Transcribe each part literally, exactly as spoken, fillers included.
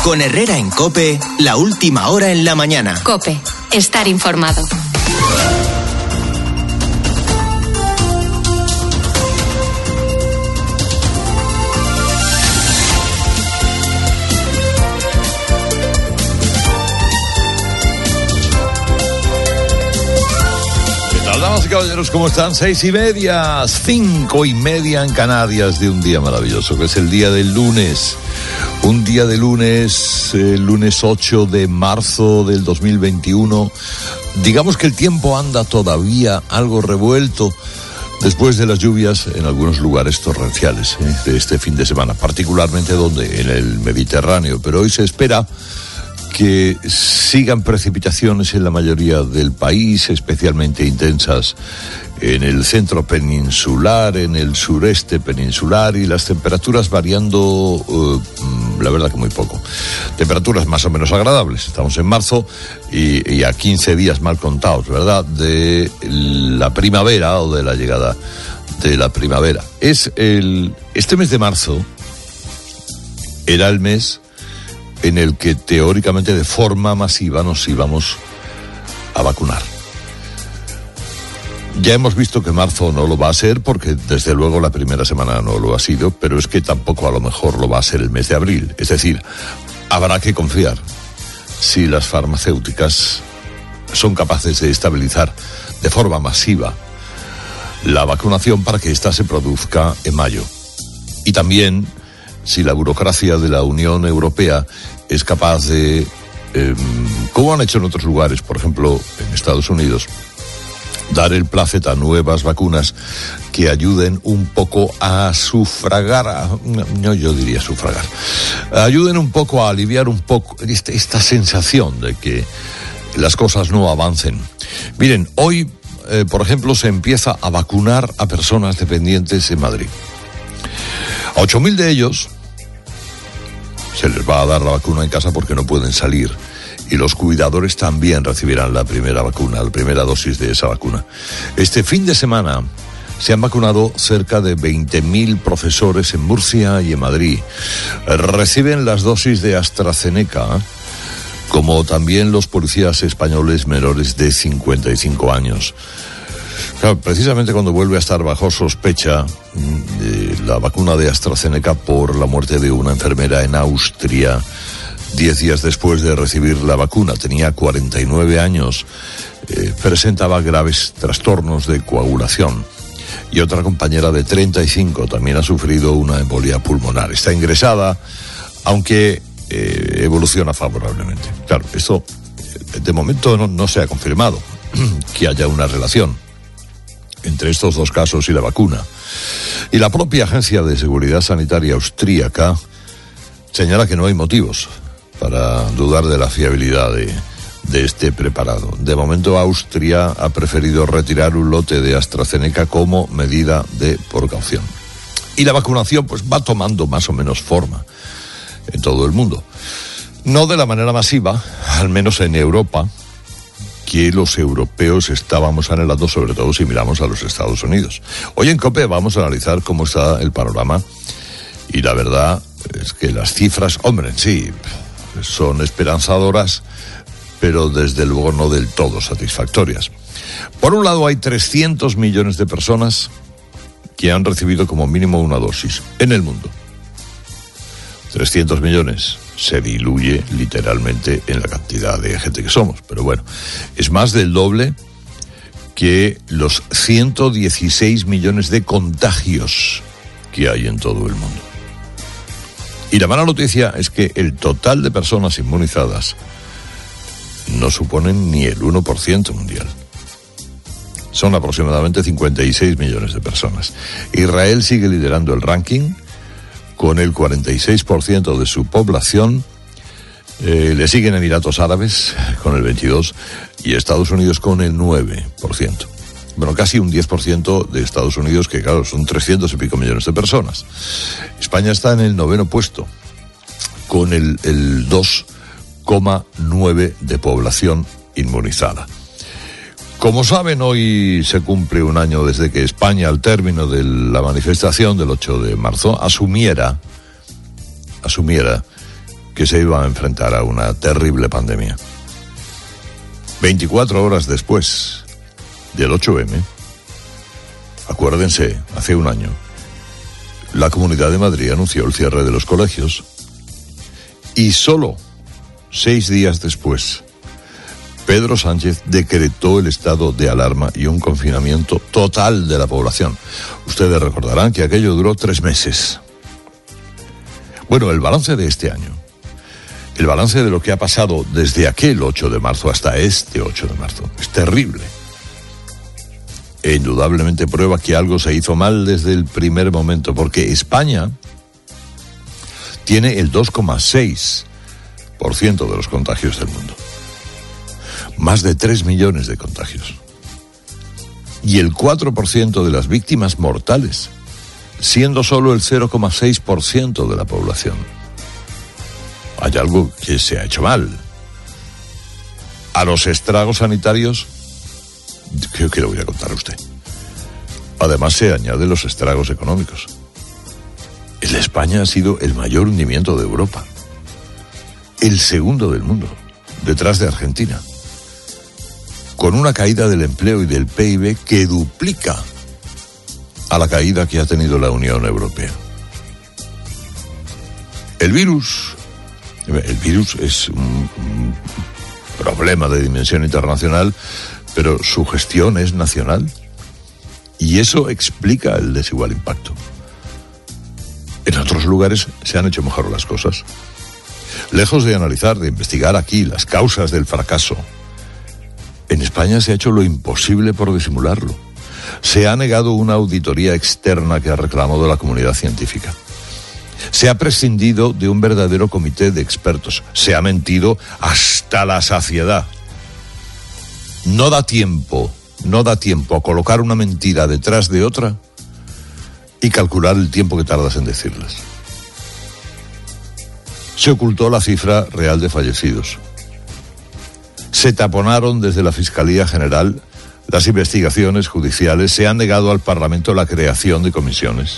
Con Herrera en COPE, la última hora en la mañana. COPE, estar informado. Damas y caballeros, ¿cómo están? Seis y media, cinco y media en Canarias de un día maravilloso, que es el día del lunes. Un día de lunes, el lunes ocho de marzo del dos mil veintiuno. Digamos que el tiempo anda todavía algo revuelto después de las lluvias en algunos lugares torrenciales ¿eh? de este fin de semana, particularmente donde en el Mediterráneo. Pero hoy se espera que sigan precipitaciones en la mayoría del país, especialmente intensas en el centro peninsular, en el sureste peninsular, y las temperaturas variando, uh, la verdad que muy poco. Temperaturas más o menos agradables. Estamos en marzo y, y a quince días mal contados, ¿verdad?, de la primavera o de la llegada de la primavera. Es el, este mes de marzo era el mes en el que teóricamente de forma masiva nos íbamos a vacunar. Ya hemos visto que marzo no lo va a ser, porque desde luego la primera semana no lo ha sido, pero es que tampoco a lo mejor lo va a ser el mes de abril. Es decir, habrá que confiar si las farmacéuticas son capaces de estabilizar de forma masiva la vacunación para que ésta se produzca en mayo. Y también si la burocracia de la Unión Europea es capaz de, eh, como han hecho en otros lugares, por ejemplo en Estados Unidos, dar el plácet a nuevas vacunas que ayuden un poco a sufragar, a, no yo diría sufragar, ayuden un poco a aliviar un poco esta, esta sensación de que las cosas no avancen. Miren, hoy, eh, por ejemplo, se empieza a vacunar a personas dependientes en Madrid. A ocho mil de ellos se les va a dar la vacuna en casa porque no pueden salir, y los cuidadores también recibirán la primera vacuna, la primera dosis de esa vacuna. Este fin de semana se han vacunado cerca de veinte mil profesores en Murcia y en Madrid. Reciben las dosis de AstraZeneca, como también los policías españoles menores de cincuenta y cinco años. Claro, precisamente cuando vuelve a estar bajo sospecha eh, la vacuna de AstraZeneca por la muerte de una enfermera en Austria, diez días después de recibir la vacuna, tenía cuarenta y nueve años, eh, presentaba graves trastornos de coagulación. Y otra compañera de treinta y cinco también ha sufrido una embolia pulmonar. Está ingresada, aunque eh, evoluciona favorablemente. Claro, esto de momento no, no se ha confirmado que haya una relación entre estos dos casos y la vacuna. Y la propia Agencia de Seguridad Sanitaria austríaca señala que no hay motivos para dudar de la fiabilidad de, de este preparado. De momento, Austria ha preferido retirar un lote de AstraZeneca como medida de precaución. Y la vacunación pues va tomando más o menos forma en todo el mundo. No de la manera masiva, al menos en Europa, que los europeos estábamos anhelando, sobre todo si miramos a los Estados Unidos. Hoy en COPE vamos a analizar cómo está el panorama, y la verdad es que las cifras, hombre, sí, son esperanzadoras, pero desde luego no del todo satisfactorias. Por un lado, hay trescientos millones de personas que han recibido como mínimo una dosis en el mundo. trescientos millones. Se diluye literalmente en la cantidad de gente que somos, pero bueno, es más del doble que los ciento dieciséis millones de contagios que hay en todo el mundo. Y la mala noticia es que el total de personas inmunizadas no suponen ni el uno por ciento mundial. Son aproximadamente cincuenta y seis millones de personas. Israel sigue liderando el ranking con el cuarenta y seis por ciento de su población. Eh, le siguen Emiratos Árabes con el veintidós por ciento y Estados Unidos con el nueve por ciento. Bueno, casi un diez por ciento de Estados Unidos, que claro, son trescientos y pico millones de personas. España está en el noveno puesto, con el, el dos coma nueve de población inmunizada. Como saben, hoy se cumple un año desde que España, al término de la manifestación del ocho de marzo, asumiera, asumiera que se iba a enfrentar a una terrible pandemia. veinticuatro horas después del ocho eme, acuérdense, hace un año, la Comunidad de Madrid anunció el cierre de los colegios y solo seis días después, Pedro Sánchez decretó el estado de alarma y un confinamiento total de la población. Ustedes recordarán que aquello duró tres meses. Bueno, el balance de este año, el balance de lo que ha pasado desde aquel ocho de marzo hasta este ocho de marzo, es terrible. E indudablemente prueba que algo se hizo mal desde el primer momento, porque España tiene el dos coma seis por ciento de los contagios del mundo. Más de tres millones de contagios. Y el cuatro por ciento de las víctimas mortales, siendo solo el cero coma seis por ciento de la población. Hay algo que se ha hecho mal. A los estragos sanitarios, creo que le voy a contar a usted. Además se añaden los estragos económicos. El de España ha sido el mayor hundimiento de Europa. El segundo del mundo, detrás de Argentina. Con una caída del empleo y del P I B que duplica a la caída que ha tenido la Unión Europea. El virus, el virus es un problema de dimensión internacional, pero su gestión es nacional. Y eso explica el desigual impacto. En otros lugares se han hecho mejor las cosas. Lejos de analizar, de investigar aquí las causas del fracaso, en España se ha hecho lo imposible por disimularlo. Se ha negado una auditoría externa que ha reclamado la comunidad científica. Se ha prescindido de un verdadero comité de expertos. Se ha mentido hasta la saciedad. No da tiempo, no da tiempo a colocar una mentira detrás de otra y calcular el tiempo que tardas en decirlas. Se ocultó la cifra real de fallecidos. Se taponaron desde la Fiscalía General las investigaciones judiciales, se ha negado al Parlamento la creación de comisiones.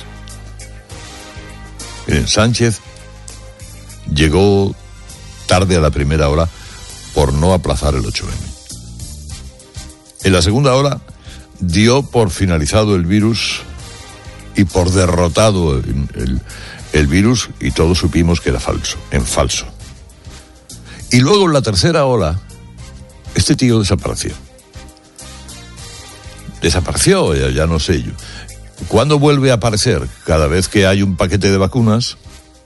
Miren, Sánchez llegó tarde a la primera hora por no aplazar el ocho eme. En la segunda hora dio por finalizado el virus y por derrotado el, el, el virus, y todos supimos que era falso, en falso. Y luego en la tercera ola, este tío desapareció. Desapareció, ya, ya no sé yo. ¿Cuándo vuelve a aparecer? Cada vez que hay un paquete de vacunas.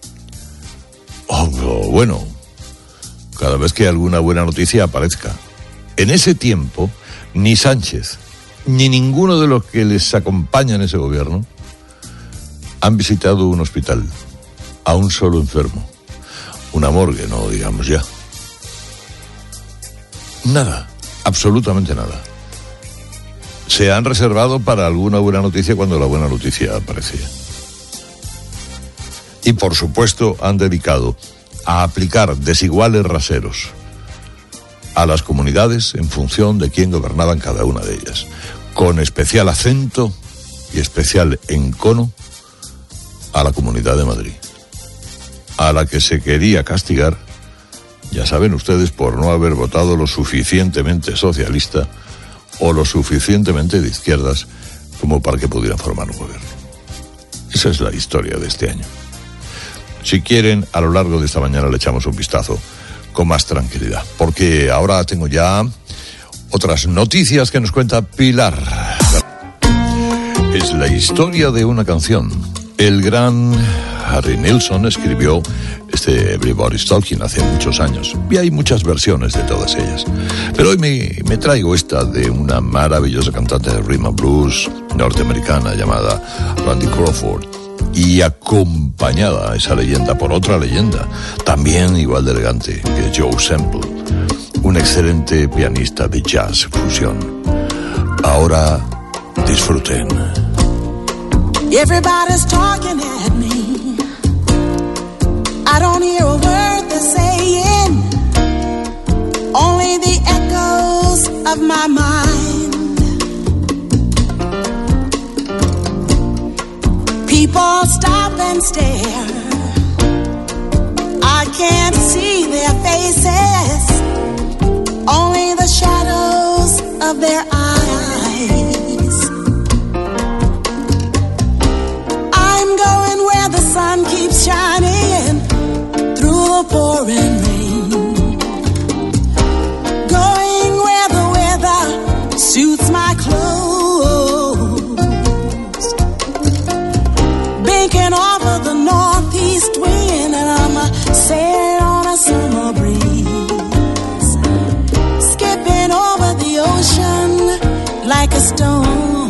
O oh, bueno, cada vez que alguna buena noticia aparezca. En ese tiempo, ni Sánchez, ni ninguno de los que les acompaña en ese gobierno han visitado un hospital, a un solo enfermo. Una morgue, no digamos ya. Nada, absolutamente nada. Se han reservado para alguna buena noticia cuando la buena noticia aparecía. Y por supuesto han dedicado a aplicar desiguales raseros a las comunidades en función de quién gobernaba en cada una de ellas, con especial acento y especial encono a la Comunidad de Madrid, a la que se quería castigar, ya saben ustedes, por no haber votado lo suficientemente socialista o lo suficientemente de izquierdas como para que pudieran formar un gobierno. Esa es la historia de este año. Si quieren, a lo largo de esta mañana le echamos un vistazo con más tranquilidad, porque ahora tengo ya otras noticias que nos cuenta Pilar. Es la historia de una canción. El gran Harry Nilsson escribió este Everybody's Talking hace muchos años, y hay muchas versiones de todas ellas. Pero hoy me, me traigo esta de una maravillosa cantante de rhythm and blues norteamericana llamada Randy Crawford, y acompañada a esa leyenda por otra leyenda, también igual de elegante, que Joe Sample, un excelente pianista de jazz fusión. Ahora disfruten. Everybody's talking at me. I don't hear a word they're saying, only the echoes of my mind. People stop and stare. I can't see their faces, only the shadows of their eyes. I'm going where the sun keeps shining through the pouring rain, going where the weather suits my clothes, banking off of the northeast wind, and I'm a sailing on a summer breeze, skipping over the ocean like a stone.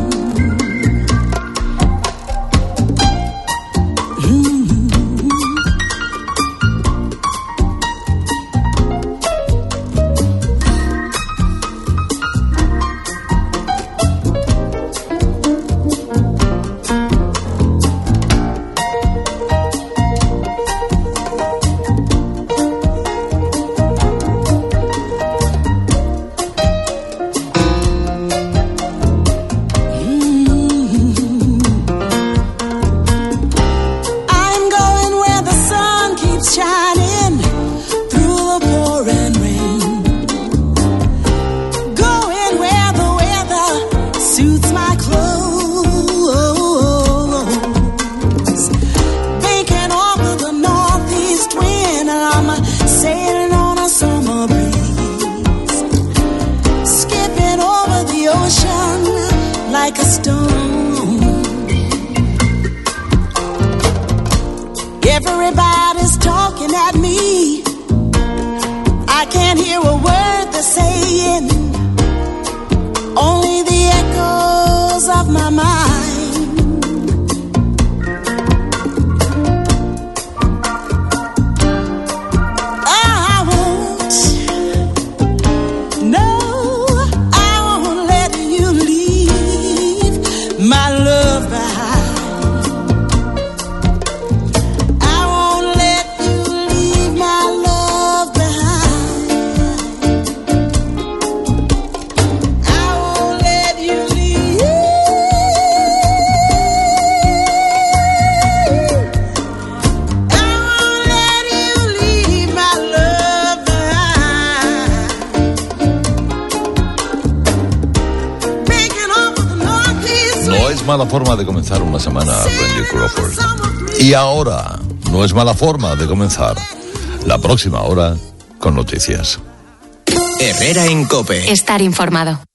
Like a stone. Everybody's talking at me, I can't hear a word they're saying, only the echoes of my mind. I won't, no, my love behind. I won't let you leave my love behind. I won't let you leave. I won't let you leave my love behind. Breaking off of the northeast. No es mala forma de comenzar una semana, Randy Crawford. Y ahora, no es mala forma de comenzar la próxima hora con noticias. Herrera en COPE. Estar informado.